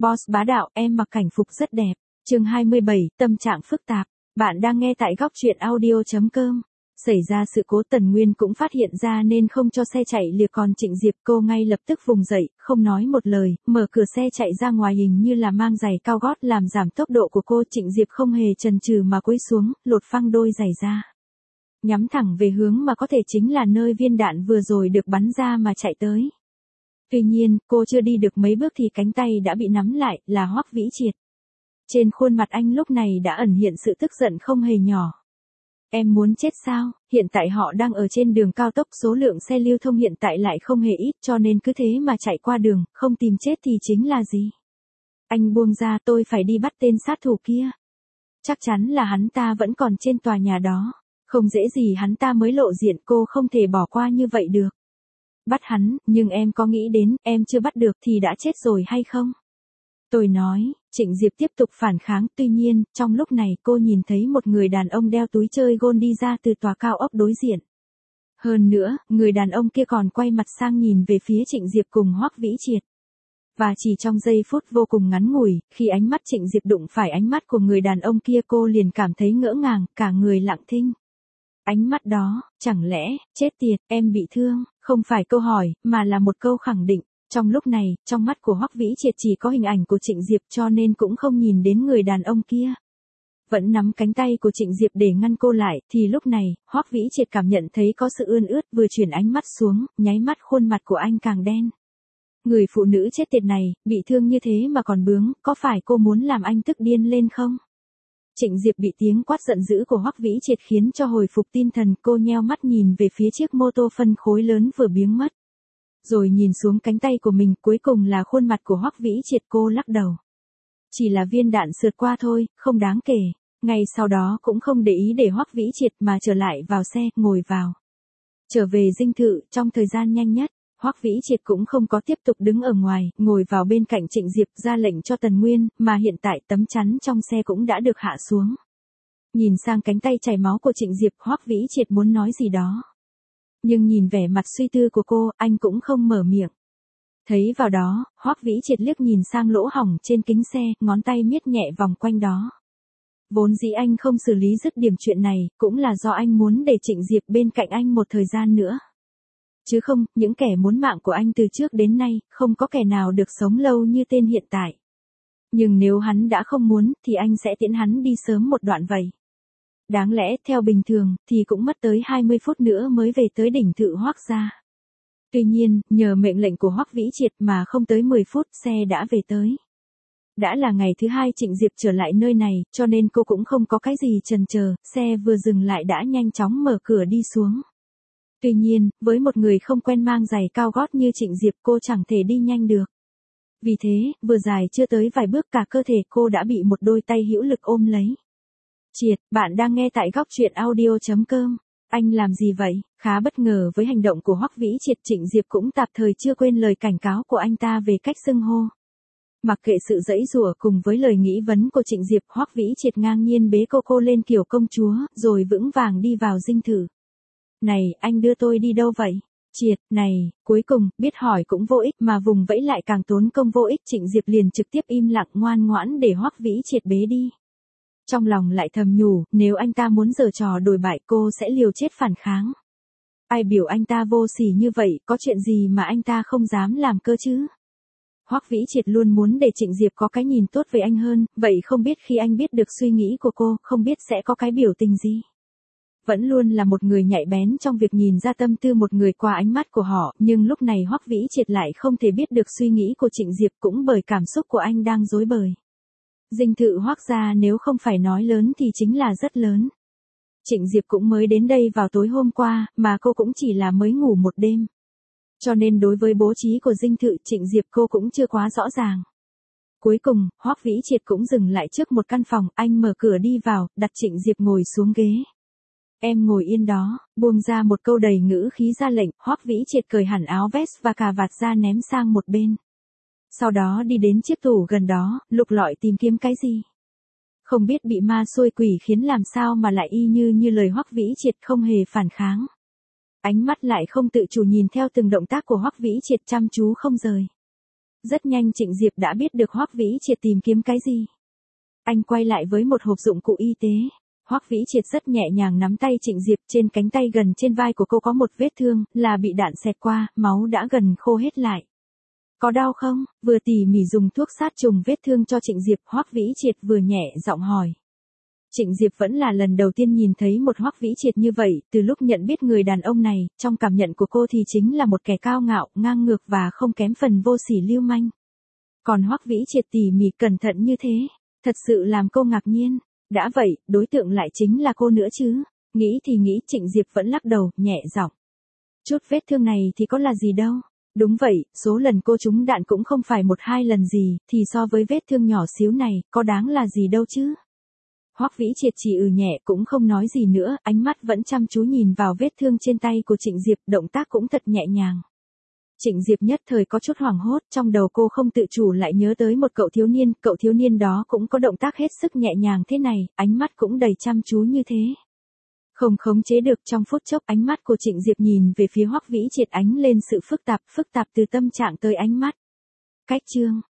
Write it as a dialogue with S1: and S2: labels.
S1: Boss bá đạo, em mặc cảnh phục rất đẹp. Chương 27, tâm trạng phức tạp. Bạn đang nghe tại góc truyện audio.com. Xảy ra sự cố Tần Nguyên cũng phát hiện ra nên không cho xe chạy liệc, còn Trịnh Diệp cô ngay lập tức vùng dậy, không nói một lời, mở cửa xe chạy ra ngoài, hình như là mang giày cao gót làm giảm tốc độ của cô. Trịnh Diệp không hề chần chừ mà cúi xuống, lột phăng đôi giày ra. Nhắm thẳng về hướng mà có thể chính là nơi viên đạn vừa rồi được bắn ra mà chạy tới. Tuy nhiên, cô chưa đi được mấy bước thì cánh tay đã bị nắm lại, là Hoắc Vĩ Triệt. Trên khuôn mặt anh lúc này đã ẩn hiện sự tức giận không hề nhỏ. Em muốn chết sao? Hiện tại họ đang ở trên đường cao tốc, số lượng xe lưu thông hiện tại lại không hề ít, cho nên cứ thế mà chạy qua đường, không tìm chết thì chính là gì? Anh buông ra, tôi phải đi bắt tên sát thủ kia. Chắc chắn là hắn ta vẫn còn trên tòa nhà đó. Không dễ gì hắn ta mới lộ diện, cô không thể bỏ qua như vậy được. Bắt hắn, nhưng em có nghĩ đến, em chưa bắt được thì đã chết rồi hay không? Tôi nói. Trịnh Diệp tiếp tục phản kháng, tuy nhiên, trong lúc này cô nhìn thấy một người đàn ông đeo túi chơi gôn đi ra từ tòa cao ốc đối diện. Hơn nữa, người đàn ông kia còn quay mặt sang nhìn về phía Trịnh Diệp cùng Hoắc Vĩ Triệt. Và chỉ trong giây phút vô cùng ngắn ngủi, khi ánh mắt Trịnh Diệp đụng phải ánh mắt của người đàn ông kia, cô liền cảm thấy ngỡ ngàng, cả người lặng thinh. Ánh mắt đó, chẳng lẽ, chết tiệt, em bị thương, không phải câu hỏi, mà là một câu khẳng định. Trong lúc này, trong mắt của Hoắc Vĩ Triệt chỉ có hình ảnh của Trịnh Diệp, cho nên cũng không nhìn đến người đàn ông kia. Vẫn nắm cánh tay của Trịnh Diệp để ngăn cô lại, thì lúc này, Hoắc Vĩ Triệt cảm nhận thấy có sự ươn ướt, vừa chuyển ánh mắt xuống, nháy mắt khuôn mặt của anh càng đen. Người phụ nữ chết tiệt này, bị thương như thế mà còn bướng, có phải cô muốn làm anh tức điên lên không? Trịnh Diệp bị tiếng quát giận dữ của Hoắc Vĩ Triệt khiến cho hồi phục tinh thần, cô nheo mắt nhìn về phía chiếc mô tô phân khối lớn vừa biến mất. Rồi nhìn xuống cánh tay của mình, cuối cùng là khuôn mặt của Hoắc Vĩ Triệt, cô lắc đầu. Chỉ là viên đạn sượt qua thôi, không đáng kể. Ngay sau đó cũng không để ý để Hoắc Vĩ Triệt mà trở lại vào xe, ngồi vào. Trở về dinh thự, trong thời gian nhanh nhất, Hoắc Vĩ Triệt cũng không có tiếp tục đứng ở ngoài, ngồi vào bên cạnh Trịnh Diệp, ra lệnh cho Tần Nguyên, mà hiện tại tấm chắn trong xe cũng đã được hạ xuống. Nhìn sang cánh tay chảy máu của Trịnh Diệp, Hoắc Vĩ Triệt muốn nói gì đó. Nhưng nhìn vẻ mặt suy tư của cô, anh cũng không mở miệng. Thấy vào đó, Hoắc Vĩ Triệt liếc nhìn sang lỗ hổng trên kính xe, ngón tay miết nhẹ vòng quanh đó. Vốn dĩ anh không xử lý dứt điểm chuyện này, cũng là do anh muốn để Trịnh Diệp bên cạnh anh một thời gian nữa. Chứ không, những kẻ muốn mạng của anh từ trước đến nay, không có kẻ nào được sống lâu như tên hiện tại. Nhưng nếu hắn đã không muốn, thì anh sẽ tiễn hắn đi sớm một đoạn vậy. Đáng lẽ, theo bình thường, thì cũng mất tới 20 phút nữa mới về tới đỉnh thự Hoắc gia. Tuy nhiên, nhờ mệnh lệnh của Hoắc Vĩ Triệt mà không tới 10 phút, xe đã về tới. Đã là ngày thứ hai Trịnh Diệp trở lại nơi này, cho nên cô cũng không có cái gì chần chờ, xe vừa dừng lại đã nhanh chóng mở cửa đi xuống. Tuy nhiên, với một người không quen mang giày cao gót như Trịnh Diệp, cô chẳng thể đi nhanh được. Vì thế, vừa dài chưa tới vài bước, cả cơ thể cô đã bị một đôi tay hữu lực ôm lấy. Triệt, bạn đang nghe tại góc truyện audio.com. Anh làm gì vậy? Khá bất ngờ với hành động của Hoắc Vĩ Triệt, Trịnh Diệp cũng tạm thời chưa quên lời cảnh cáo của anh ta về cách xưng hô. Mặc kệ sự giãy giụa cùng với lời nghĩ vấn của Trịnh Diệp, Hoắc Vĩ Triệt ngang nhiên bế cô lên kiểu công chúa, rồi vững vàng đi vào dinh thự. Này, anh đưa tôi đi đâu vậy? Triệt, này, cuối cùng, biết hỏi cũng vô ích, mà vùng vẫy lại càng tốn công vô ích. Trịnh Diệp liền trực tiếp im lặng ngoan ngoãn để Hoắc Vĩ Triệt bế đi. Trong lòng lại thầm nhủ, nếu anh ta muốn giở trò đổi bại, cô sẽ liều chết phản kháng. Ai biểu anh ta vô sỉ như vậy, có chuyện gì mà anh ta không dám làm cơ chứ? Hoắc Vĩ Triệt luôn muốn để Trịnh Diệp có cái nhìn tốt về anh hơn, vậy không biết khi anh biết được suy nghĩ của cô, không biết sẽ có cái biểu tình gì? Vẫn luôn là một người nhạy bén trong việc nhìn ra tâm tư một người qua ánh mắt của họ, nhưng lúc này Hoắc Vĩ Triệt lại không thể biết được suy nghĩ của Trịnh Diệp, cũng bởi cảm xúc của anh đang rối bời. Dinh thự Hoắc gia nếu không phải nói lớn thì chính là rất lớn. Trịnh Diệp cũng mới đến đây vào tối hôm qua, mà cô cũng chỉ là mới ngủ một đêm. Cho nên đối với bố trí của dinh thự Trịnh Diệp cô cũng chưa quá rõ ràng. Cuối cùng, Hoắc Vĩ Triệt cũng dừng lại trước một căn phòng, anh mở cửa đi vào, đặt Trịnh Diệp ngồi xuống ghế. Em ngồi yên đó, buông ra một câu đầy ngữ khí ra lệnh, Hoắc Vĩ Triệt cởi hẳn áo vest và cà vạt ra ném sang một bên. Sau đó đi đến chiếc tủ gần đó, lục lọi tìm kiếm cái gì. Không biết bị ma xôi quỷ khiến làm sao mà lại y như lời Hoắc Vĩ Triệt, không hề phản kháng. Ánh mắt lại không tự chủ nhìn theo từng động tác của Hoắc Vĩ Triệt, chăm chú không rời. Rất nhanh Trịnh Diệp đã biết được Hoắc Vĩ Triệt tìm kiếm cái gì. Anh quay lại với một hộp dụng cụ y tế. Hoắc Vĩ Triệt rất nhẹ nhàng nắm tay Trịnh Diệp, trên cánh tay gần trên vai của cô có một vết thương, là bị đạn xẹt qua, máu đã gần khô hết lại. Có đau không? Vừa tỉ mỉ dùng thuốc sát trùng vết thương cho Trịnh Diệp, Hoắc Vĩ Triệt vừa nhẹ giọng hỏi. Trịnh Diệp vẫn là lần đầu tiên nhìn thấy một Hoắc Vĩ Triệt như vậy, từ lúc nhận biết người đàn ông này, trong cảm nhận của cô thì chính là một kẻ cao ngạo, ngang ngược và không kém phần vô sỉ lưu manh. Còn Hoắc Vĩ Triệt tỉ mỉ cẩn thận như thế, thật sự làm cô ngạc nhiên. Đã vậy, đối tượng lại chính là cô nữa chứ. Nghĩ thì nghĩ, Trịnh Diệp vẫn lắc đầu, nhẹ giọng. Chút vết thương này thì có là gì đâu. Đúng vậy, số lần cô trúng đạn cũng không phải 1-2 lần gì, thì so với vết thương nhỏ xíu này, có đáng là gì đâu chứ. Hoắc Vĩ Triệt chỉ nhẹ cũng không nói gì nữa, ánh mắt vẫn chăm chú nhìn vào vết thương trên tay của Trịnh Diệp, động tác cũng thật nhẹ nhàng. Trịnh Diệp nhất thời có chút hoảng hốt, trong đầu cô không tự chủ lại nhớ tới một cậu thiếu niên đó cũng có động tác hết sức nhẹ nhàng thế này, ánh mắt cũng đầy chăm chú như thế. Không khống chế được, trong phút chốc ánh mắt của Trịnh Diệp nhìn về phía Hoắc Vĩ Triệt ánh lên sự phức tạp từ tâm trạng tới ánh mắt. Cách chương